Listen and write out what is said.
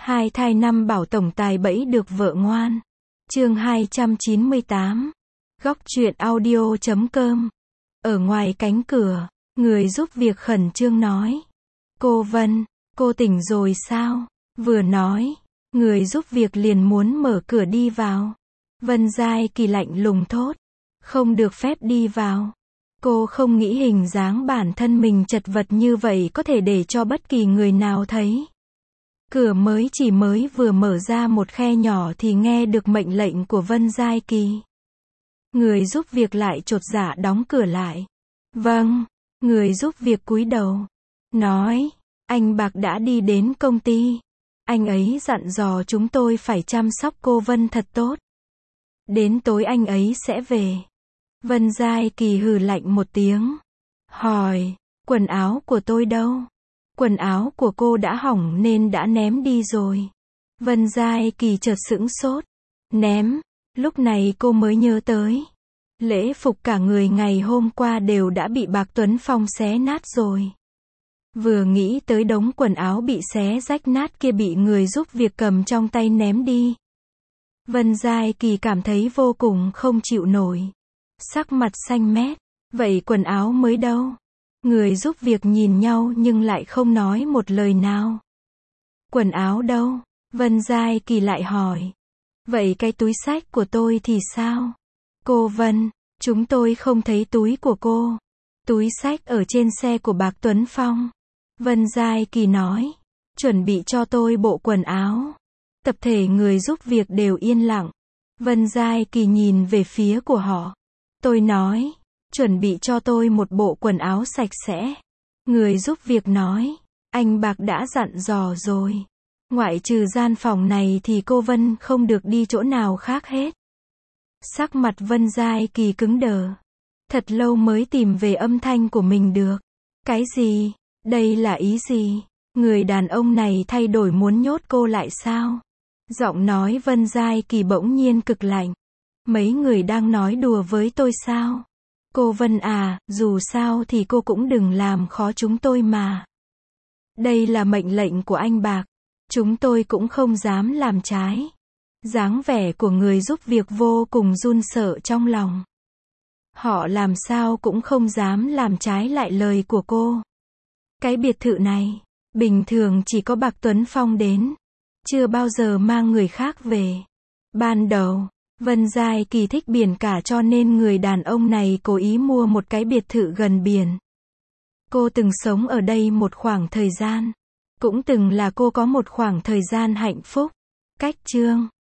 Hai thai năm bảo tổng tài bẫy được vợ ngoan. Chương 298. Góc truyện audio.com. Ở ngoài cánh cửa, người giúp việc khẩn trương nói. Cô Vân, cô tỉnh rồi sao? Vừa nói, người giúp việc liền muốn mở cửa đi vào. Vân Giai Kỳ lạnh lùng thốt. Không được phép đi vào. Cô không nghĩ hình dáng bản thân mình chật vật như vậy có thể để cho bất kỳ người nào thấy. Cửa mới vừa mở ra một khe nhỏ thì nghe được mệnh lệnh của Vân Giai Kỳ. Người giúp việc lại chột dạ đóng cửa lại. Vâng, người giúp việc cúi đầu. Nói, anh Bạc đã đi đến công ty. Anh ấy dặn dò chúng tôi phải chăm sóc cô Vân thật tốt. Đến tối anh ấy sẽ về. Vân Giai Kỳ hừ lạnh một tiếng. Hỏi, quần áo của tôi đâu? Quần áo của cô đã hỏng nên đã ném đi rồi. Vân Giai Kỳ chợt sững sốt. Ném, lúc này cô mới nhớ tới. Lễ phục cả người ngày hôm qua đều đã bị Bạc Tuấn Phong xé nát rồi. Vừa nghĩ tới đống quần áo bị xé rách nát kia bị người giúp việc cầm trong tay ném đi. Vân Giai Kỳ cảm thấy vô cùng không chịu nổi. Sắc mặt xanh mét. Vậy quần áo mới đâu? Người giúp việc nhìn nhau nhưng lại không nói một lời nào. Quần áo đâu? Vân Giai Kỳ lại hỏi. Vậy cái túi xách của tôi thì sao? Cô Vân, chúng tôi không thấy túi của cô. Túi xách ở trên xe của Bạc Tuấn Phong. Vân Giai Kỳ nói. Chuẩn bị cho tôi bộ quần áo. Tập thể người giúp việc đều yên lặng. Vân Giai Kỳ nhìn về phía của họ. Tôi nói. Chuẩn bị cho tôi một bộ quần áo sạch sẽ. Người giúp việc nói. Anh Bạc đã dặn dò rồi. Ngoại trừ gian phòng này thì cô Vân không được đi chỗ nào khác hết. Sắc mặt Vân Giai Kỳ cứng đờ. Thật lâu mới tìm về âm thanh của mình được. Cái gì? Đây là ý gì? Người đàn ông này thay đổi muốn nhốt cô lại sao? Giọng nói Vân Giai Kỳ bỗng nhiên cực lạnh. Mấy người đang nói đùa với tôi sao? Cô Vân à, dù sao thì cô cũng đừng làm khó chúng tôi mà. Đây là mệnh lệnh của anh Bạc. Chúng tôi cũng không dám làm trái. Dáng vẻ của người giúp việc vô cùng run sợ trong lòng. Họ làm sao cũng không dám làm trái lại lời của cô. Cái biệt thự này, bình thường chỉ có Bạc Tuấn Phong đến. Chưa bao giờ mang người khác về. Ban đầu, Vân Giai Kỳ thích biển cả cho nên người đàn ông này cố ý mua một cái biệt thự gần biển. Cô từng sống ở đây một khoảng thời gian. Cũng từng là cô có một khoảng thời gian hạnh phúc. Cách chương